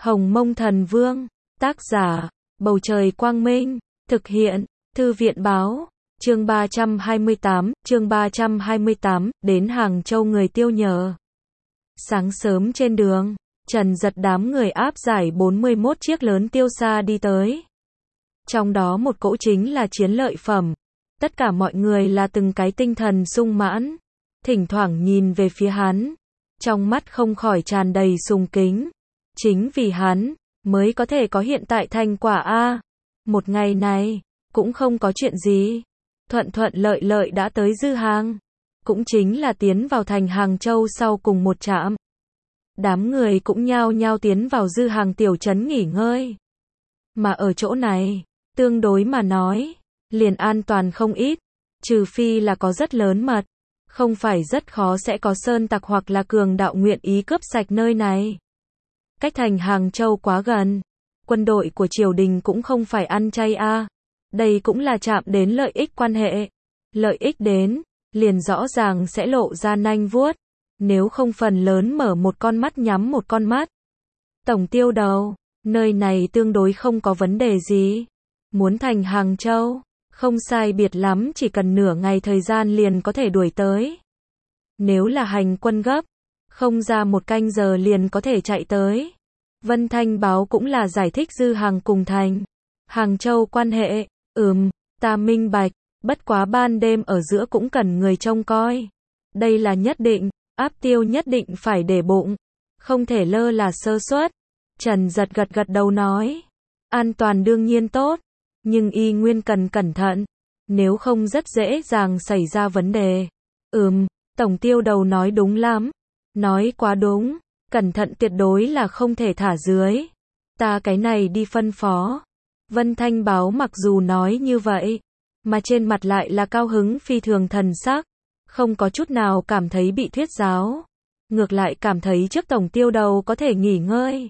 Hồng Mông Thần Vương, tác giả, Bầu Trời Quang Minh, thực hiện, Thư viện Báo, chương 328, đến Hàng Châu người Tiêu nhờ. Sáng sớm trên đường, Trần Giật đám người áp giải 41 chiếc lớn tiêu xa đi tới. Trong đó một cỗ chính là chiến lợi phẩm. Tất cả mọi người là từng cái tinh thần sung mãn, thỉnh thoảng nhìn về phía hắn, trong mắt không khỏi tràn đầy sùng kính. Chính vì hắn, mới có thể có hiện tại thành quả a. Một ngày này, cũng không có chuyện gì. Thuận thuận lợi lợi đã tới Dư Hàng. Cũng chính là tiến vào thành Hàng Châu sau cùng một trạm. Đám người cũng nhao nhao tiến vào Dư Hàng tiểu trấn nghỉ ngơi. Mà ở chỗ này, tương đối mà nói, liền an toàn không ít. Trừ phi là có rất lớn mật. Không phải rất khó sẽ có sơn tặc hoặc là cường đạo nguyện ý cướp sạch nơi này. Cách thành Hàng Châu quá gần. Quân đội của triều đình cũng không phải ăn chay a. Đây cũng là chạm đến lợi ích quan hệ. Lợi ích đến, liền rõ ràng sẽ lộ ra nanh vuốt. Nếu không phần lớn mở một con mắt nhắm một con mắt. Tổng tiêu đầu, nơi này tương đối không có vấn đề gì. Muốn thành Hàng Châu, không sai biệt lắm chỉ cần nửa ngày thời gian liền có thể đuổi tới. Nếu là hành quân gấp, không ra một canh giờ liền có thể chạy tới. Vân Thanh báo cũng là giải thích Dư Hàng cùng thành Hàng Châu quan hệ. Ta minh bạch, bất quá ban đêm ở giữa cũng cần người trông coi. Đây là nhất định, áp tiêu nhất định phải để bụng, không thể lơ là sơ suất. Trần Giật gật đầu nói, an toàn đương nhiên tốt, nhưng y nguyên cần cẩn thận, nếu không rất dễ dàng xảy ra vấn đề. Tổng tiêu đầu nói đúng lắm, nói quá đúng, cẩn thận tuyệt đối là không thể thả dưới. Ta cái này đi phân phó. Vân Thanh báo mặc dù nói như vậy, mà trên mặt lại là cao hứng phi thường thần sắc, không có chút nào cảm thấy bị thuyết giáo, ngược lại cảm thấy trước tổng tiêu đầu có thể nghỉ ngơi.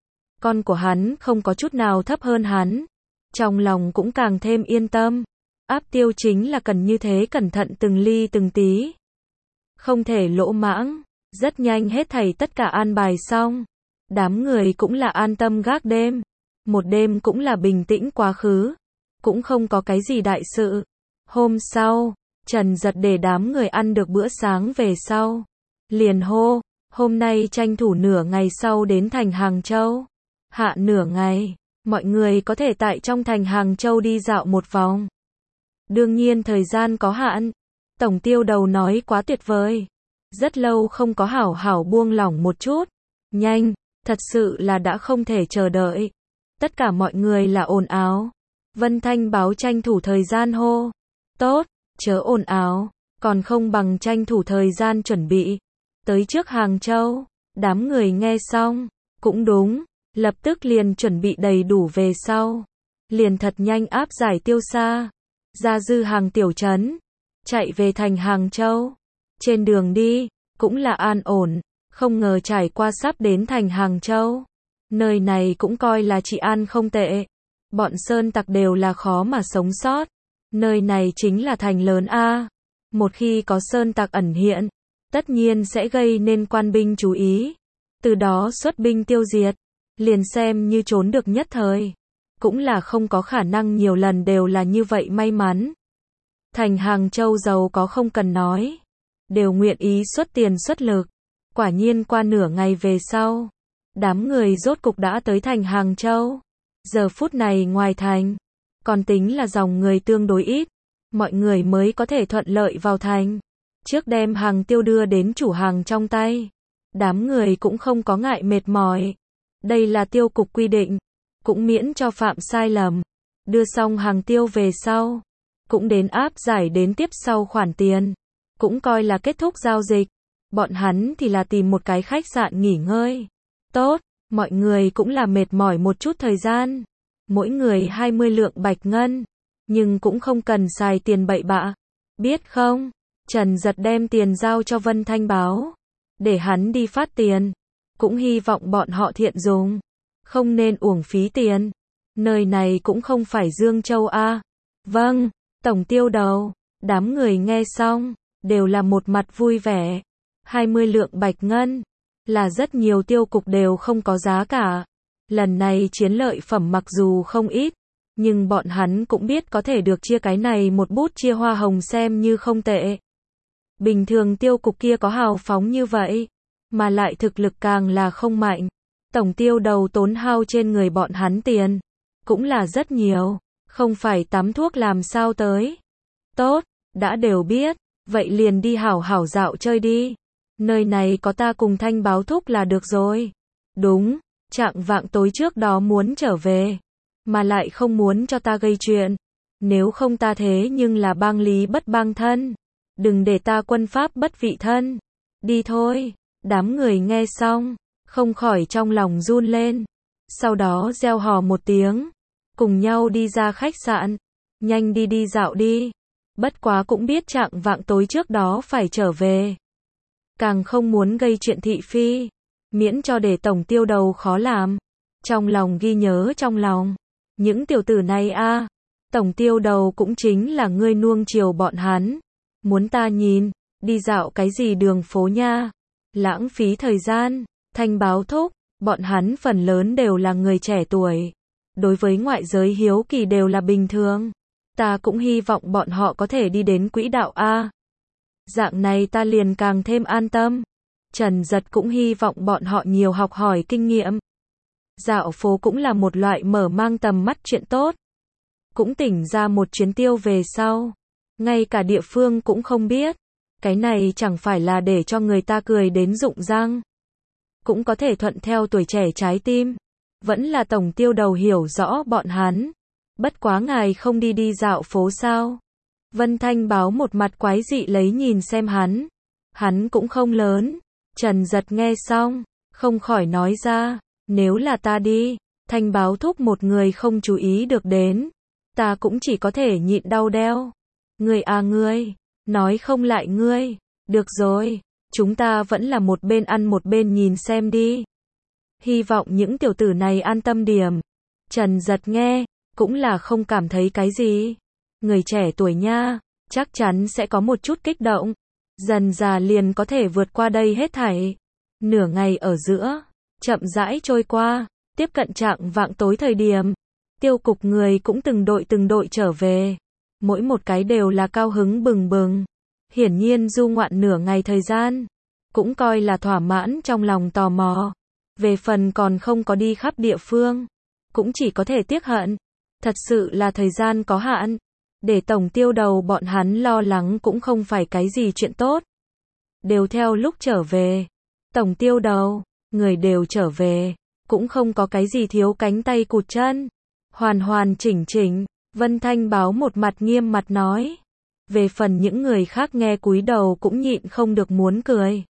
Con của hắn không có chút nào thấp hơn hắn, trong lòng cũng càng thêm yên tâm. Áp tiêu chính là cần như thế cẩn thận từng ly từng tí, không thể lỗ mãng. Rất nhanh hết thảy tất cả an bài xong, đám người cũng là an tâm gác đêm. Một đêm cũng là bình tĩnh quá khứ, cũng không có cái gì đại sự. Hôm sau, Trần Giật để đám người ăn được bữa sáng về sau, liền hô, hôm nay tranh thủ nửa ngày sau đến thành Hàng Châu. Hạ nửa ngày, mọi người có thể tại trong thành Hàng Châu đi dạo một vòng. Đương nhiên thời gian có hạn. Tổng tiêu đầu nói quá tuyệt vời. Rất lâu không có hảo hảo buông lỏng một chút. Nhanh, thật sự là đã không thể chờ đợi. Tất cả mọi người là ồn ào. Vân Thanh báo tranh thủ thời gian hô. Tốt, chớ ồn ào, còn không bằng tranh thủ thời gian chuẩn bị. Tới trước Hàng Châu, đám người nghe xong, cũng đúng, lập tức liền chuẩn bị đầy đủ về sau. Liền thật nhanh áp giải tiêu xa, ra Dư Hàng tiểu trấn, chạy về thành Hàng Châu. Trên đường đi, cũng là an ổn, không ngờ trải qua sắp đến thành Hàng Châu. Nơi này cũng coi là trị an không tệ. Bọn sơn tặc đều là khó mà sống sót. Nơi này chính là thành lớn a. Một khi có sơn tặc ẩn hiện, tất nhiên sẽ gây nên quan binh chú ý. Từ đó xuất binh tiêu diệt, liền xem như trốn được nhất thời. Cũng là không có khả năng nhiều lần đều là như vậy may mắn. Thành Hàng Châu giàu có không cần nói, đều nguyện ý xuất tiền xuất lực. Quả nhiên qua nửa ngày về sau, đám người rốt cục đã tới thành Hàng Châu. Giờ phút này ngoài thành, còn tính là dòng người tương đối ít, mọi người mới có thể thuận lợi vào thành. Trước đem hàng tiêu đưa đến chủ hàng trong tay, đám người cũng không có ngại mệt mỏi. Đây là tiêu cục quy định, cũng miễn cho phạm sai lầm. Đưa xong hàng tiêu về sau, cũng đến áp giải đến tiếp sau khoản tiền, cũng coi là kết thúc giao dịch. Bọn hắn thì là tìm một cái khách sạn nghỉ ngơi. Tốt, mọi người cũng là mệt mỏi một chút thời gian. Mỗi người 20 lượng bạch ngân, nhưng cũng không cần xài tiền bậy bạ. Biết không? Trần Giật đem tiền giao cho Vân Thanh báo, để hắn đi phát tiền. Cũng hy vọng bọn họ thiện dùng, không nên uổng phí tiền. Nơi này cũng không phải Dương Châu a. Vâng, tổng tiêu đầu. Đám người nghe xong, đều là một mặt vui vẻ. 20 lượng bạch ngân, là rất nhiều tiêu cục đều không có giá cả. Lần này chiến lợi phẩm mặc dù không ít, nhưng bọn hắn cũng biết có thể được chia cái này một bút chia hoa hồng xem như không tệ. Bình thường tiêu cục kia có hào phóng như vậy, mà lại thực lực càng là không mạnh. Tổng tiêu đầu tốn hao trên người bọn hắn tiền, cũng là rất nhiều, không phải tắm thuốc làm sao tới. Tốt, đã đều biết, vậy liền đi hảo hảo dạo chơi đi. Nơi này có ta cùng Thanh báo thúc là được rồi. Đúng, trạng vạng tối trước đó muốn trở về, mà lại không muốn cho ta gây chuyện. Nếu không ta thế nhưng là bang lý bất bang thân. Đừng để ta quân pháp bất vị thân. Đi thôi. Đám người nghe xong, không khỏi trong lòng run lên. Sau đó reo hò một tiếng, cùng nhau đi ra khách sạn. Nhanh đi đi dạo đi. Bất quá cũng biết trạng vạng tối trước đó phải trở về. Càng không muốn gây chuyện thị phi, miễn cho để tổng tiêu đầu khó làm. Trong lòng ghi nhớ trong lòng. Những tiểu tử này a, tổng tiêu đầu cũng chính là ngươi nuông chiều bọn hắn. Muốn ta nhìn, đi dạo cái gì đường phố nha. Lãng phí thời gian. Thanh báo thúc, bọn hắn phần lớn đều là người trẻ tuổi. Đối với ngoại giới hiếu kỳ đều là bình thường. Ta cũng hy vọng bọn họ có thể đi đến quỹ đạo A. Dạng này ta liền càng thêm an tâm. Trần Giật cũng hy vọng bọn họ nhiều học hỏi kinh nghiệm. Dạo phố cũng là một loại mở mang tầm mắt chuyện tốt. Cũng tỉnh ra một chuyến tiêu về sau. Ngay cả địa phương cũng không biết. Cái này chẳng phải là để cho người ta cười đến rụng răng. Cũng có thể thuận theo tuổi trẻ trái tim. Vẫn là tổng tiêu đầu hiểu rõ bọn hắn. Bất quá ngài không đi đi dạo phố sao? Vân Thanh báo một mặt quái dị lấy nhìn xem hắn. Hắn cũng không lớn. Trần Giật nghe xong, không khỏi nói ra, nếu là ta đi, Thanh báo thúc một người không chú ý được đến. Ta cũng chỉ có thể nhịn đau đeo. Ngươi à ngươi, nói không lại ngươi. Được rồi, chúng ta vẫn là một bên ăn một bên nhìn xem đi. Hy vọng những tiểu tử này an tâm điểm. Trần Giật nghe, cũng là không cảm thấy cái gì. Người trẻ tuổi nha, chắc chắn sẽ có một chút kích động. Dần dà liền có thể vượt qua đây hết thảy. Nửa ngày ở giữa, chậm rãi trôi qua, tiếp cận trạng vạng tối thời điểm. Tiêu cục người cũng từng đội trở về. Mỗi một cái đều là cao hứng bừng bừng. Hiển nhiên du ngoạn nửa ngày thời gian, cũng coi là thỏa mãn trong lòng tò mò. Về phần còn không có đi khắp địa phương, cũng chỉ có thể tiếc hận. Thật sự là thời gian có hạn. Để tổng tiêu đầu bọn hắn lo lắng cũng không phải cái gì chuyện tốt. Đều theo lúc trở về. Tổng tiêu đầu, người đều trở về. Cũng không có cái gì thiếu cánh tay cụt chân. Hoàn hoàn chỉnh chỉnh. Vân Thanh báo một mặt nghiêm mặt nói. Về phần những người khác nghe cúi đầu cũng nhịn không được muốn cười.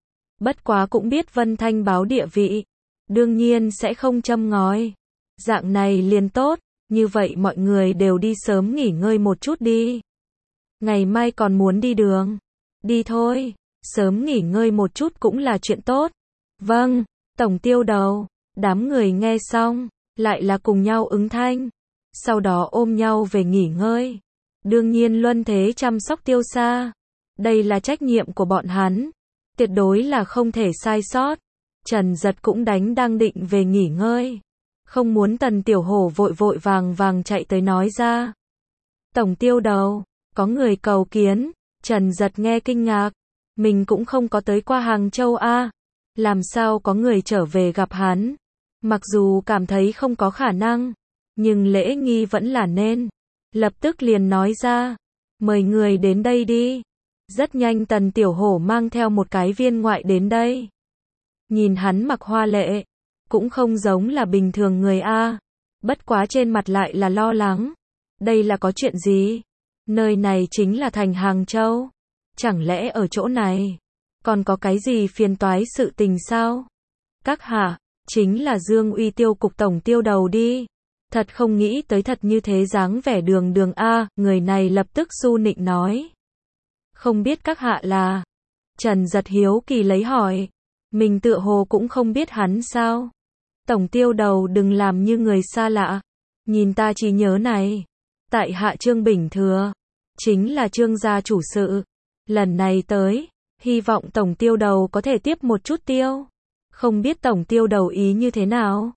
Bất quá cũng biết Vân Thanh báo địa vị. Đương nhiên sẽ không châm ngòi. Dạng này liền tốt. Như vậy mọi người đều đi sớm nghỉ ngơi một chút đi. Ngày mai còn muốn đi đường. Đi thôi. Sớm nghỉ ngơi một chút cũng là chuyện tốt. Vâng, tổng tiêu đầu. Đám người nghe xong, lại là cùng nhau ứng thanh. Sau đó ôm nhau về nghỉ ngơi. Đương nhiên luân thế chăm sóc Tiêu Sa. Đây là trách nhiệm của bọn hắn. Tuyệt đối là không thể sai sót. Trần Giật cũng đang định về nghỉ ngơi. Không muốn Tần Tiểu Hổ vội vội vàng chạy tới nói ra. Tổng tiêu đầu, có người cầu kiến. Trần Giật nghe kinh ngạc. Mình cũng không có tới qua Hàng Châu a. Làm sao có người trở về gặp hắn. Mặc dù cảm thấy không có khả năng, nhưng lễ nghi vẫn là nên. Lập tức liền nói ra. Mời người đến đây đi. Rất nhanh Tần Tiểu Hổ mang theo một cái viên ngoại đến đây. Nhìn hắn mặc hoa lệ, cũng không giống là bình thường người a. Bất quá trên mặt lại là lo lắng. Đây là có chuyện gì? Nơi này chính là thành Hàng Châu. Chẳng lẽ ở chỗ này còn có cái gì phiền toái sự tình sao? Các hạ, chính là Dương Uy tiêu cục tổng tiêu đầu đi. Thật không nghĩ tới thật như thế dáng vẻ đường đường a. Người này lập tức su nịnh nói. Không biết các hạ là? Trần Giật hiếu kỳ lấy hỏi. Mình tựa hồ cũng không biết hắn sao? Tổng tiêu đầu đừng làm như người xa lạ. Nhìn ta chỉ nhớ này. Tại hạ Trương Bình Thừa. Chính là Trương gia chủ sự. Lần này tới, hy vọng tổng tiêu đầu có thể tiếp một chút tiêu. Không biết tổng tiêu đầu ý như thế nào?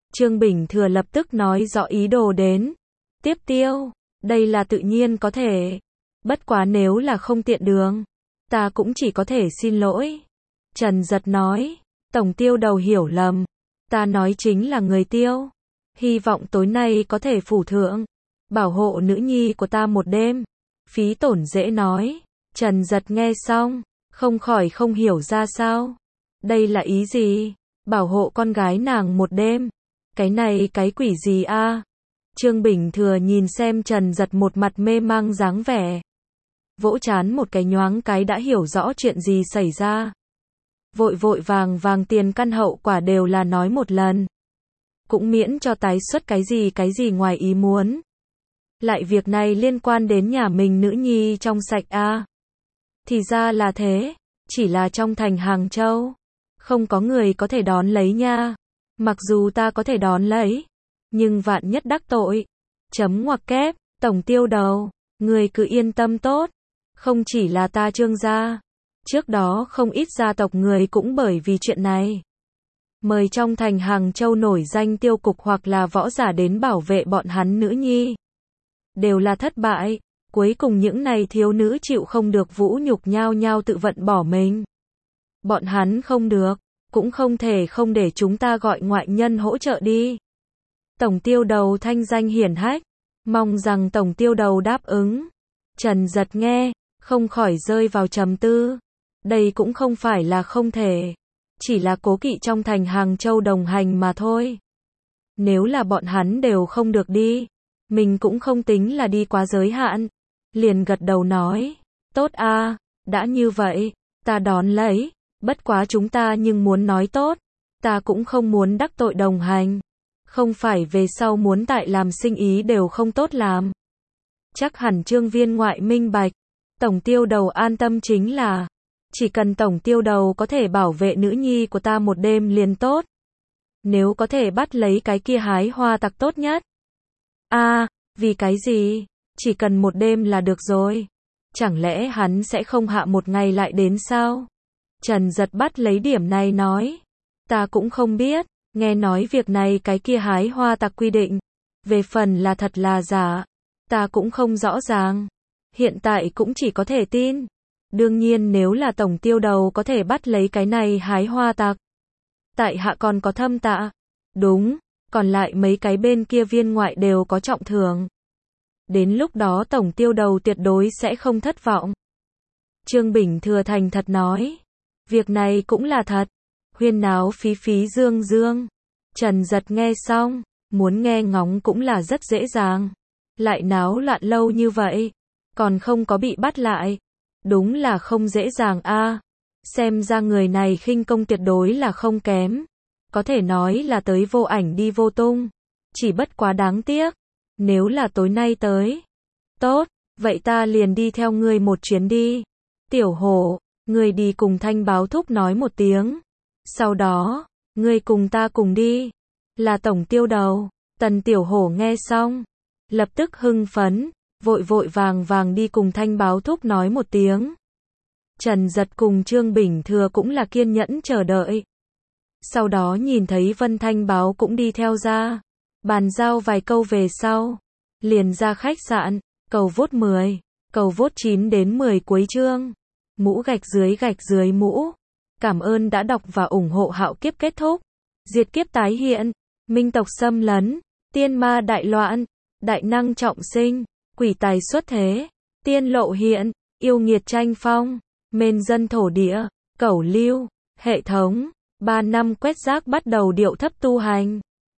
Trương Bình Thừa lập tức nói rõ ý đồ đến. Tiếp tiêu, đây là tự nhiên có thể. Bất quá nếu là không tiện đường, ta cũng chỉ có thể xin lỗi. Trần Giật nói, Tổng tiêu đầu hiểu lầm. Ta nói chính là người tiêu. Hy vọng tối nay có thể phủ thượng. Bảo hộ nữ nhi của ta một đêm. Phí Tổn dễ nói. Trần Giật nghe xong, không khỏi không hiểu ra sao. Đây là ý gì? Bảo hộ con gái nàng một đêm. Cái này cái quỷ gì a? Trương Bình Thừa nhìn xem Trần Giật một mặt mê mang dáng vẻ. Vỗ trán một cái nhoáng cái đã hiểu rõ chuyện gì xảy ra. Vội vội vàng vàng tiền căn hậu quả đều là nói một lần. Cũng miễn cho tái xuất cái gì ngoài ý muốn. Lại việc này liên quan đến nhà mình nữ nhi trong sạch a. Thì ra là thế, chỉ là trong thành Hàng Châu. Không có người có thể đón lấy nha. Mặc dù ta có thể đón lấy, nhưng vạn nhất đắc tội. Chấm ngoặc kép, Tổng tiêu đầu, người cứ yên tâm tốt. Không chỉ là ta Trương gia. Trước đó không ít gia tộc người cũng bởi vì chuyện này. Mời trong thành Hàng Châu nổi danh tiêu cục hoặc là võ giả đến bảo vệ bọn hắn nữ nhi. Đều là thất bại. Cuối cùng những này thiếu nữ chịu không được vũ nhục nhao nhao tự vận bỏ mình. Bọn hắn không được, cũng không thể không để chúng ta gọi ngoại nhân hỗ trợ đi. Tổng tiêu đầu thanh danh hiển hách, mong rằng tổng tiêu đầu đáp ứng. Trần Giật nghe, không khỏi rơi vào trầm tư. Đây cũng không phải là không thể, chỉ là cố kỵ trong thành Hàng Châu đồng hành mà thôi. Nếu là bọn hắn đều không được đi, mình cũng không tính là đi quá giới hạn. Liền gật đầu nói, tốt a, đã như vậy, ta đón lấy. Bất quá chúng ta nhưng muốn nói tốt, ta cũng không muốn đắc tội đồng hành. Không phải về sau muốn tại làm sinh ý đều không tốt làm. Chắc hẳn Trương viên ngoại minh bạch. Tổng tiêu đầu an tâm chính là, chỉ cần tổng tiêu đầu có thể bảo vệ nữ nhi của ta một đêm liền tốt. Nếu có thể bắt lấy cái kia hái hoa tặc tốt nhất. A, vì cái gì? Chỉ cần một đêm là được rồi. Chẳng lẽ hắn sẽ không hạ một ngày lại đến sao? Trần Giật bắt lấy điểm này nói. Ta cũng không biết, nghe nói việc này cái kia hái hoa tặc quy định. Về phần là thật là giả, ta cũng không rõ ràng. Hiện tại cũng chỉ có thể tin. Đương nhiên nếu là tổng tiêu đầu có thể bắt lấy cái này hái hoa tặc. Tại hạ còn có thâm tạ. Đúng, còn lại mấy cái bên kia viên ngoại đều có trọng thưởng. Đến lúc đó tổng tiêu đầu tuyệt đối sẽ không thất vọng. Trương Bình Thừa thành thật nói. Việc này cũng là thật. Huyên náo phí phí dương dương. Trần Giật nghe xong, muốn nghe ngóng cũng là rất dễ dàng. Lại náo loạn lâu như vậy, còn không có bị bắt lại. Đúng là không dễ dàng a. Xem ra người này khinh công tuyệt đối là không kém. Có thể nói là tới vô ảnh đi vô tung. Chỉ bất quá đáng tiếc. Nếu là tối nay tới. Tốt, vậy ta liền đi theo ngươi một chuyến đi. Tiểu Hổ, ngươi đi cùng Thanh báo thúc nói một tiếng. Sau đó, ngươi cùng ta cùng đi. Là tổng tiêu đầu. Tần Tiểu Hổ nghe xong, lập tức hưng phấn, vội vội vàng vàng đi cùng Thanh báo thúc nói một tiếng. Trần Giật cùng Trương Bình Thừa cũng là kiên nhẫn chờ đợi. Sau đó nhìn thấy Vân Thanh báo cũng đi theo ra. Bàn giao vài câu về sau. Liền ra khách sạn, cầu vốt 10, cầu vốt 9 đến 10 cuối chương. Mũ gạch dưới mũ. Cảm ơn đã đọc và ủng hộ Hạo Kiếp kết thúc. Diệt kiếp tái hiện. Minh tộc xâm lấn. Tiên ma đại loạn. Đại năng trọng sinh. Quỷ tài xuất thế. Tiên lộ hiện. Yêu nghiệt tranh phong. Mên dân thổ địa. Cẩu lưu. Hệ thống. 3 năm quét rác bắt đầu điệu thấp tu hành.